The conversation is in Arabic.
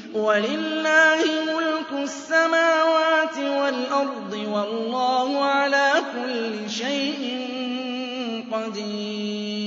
وَلِلَّهِ مُلْكُ السَّمَاوَاتِ وَالْأَرْضِ ۚ وَاللَّهُ عَلَىٰ كُلِّ شَيْءٍ قَدِيرٌ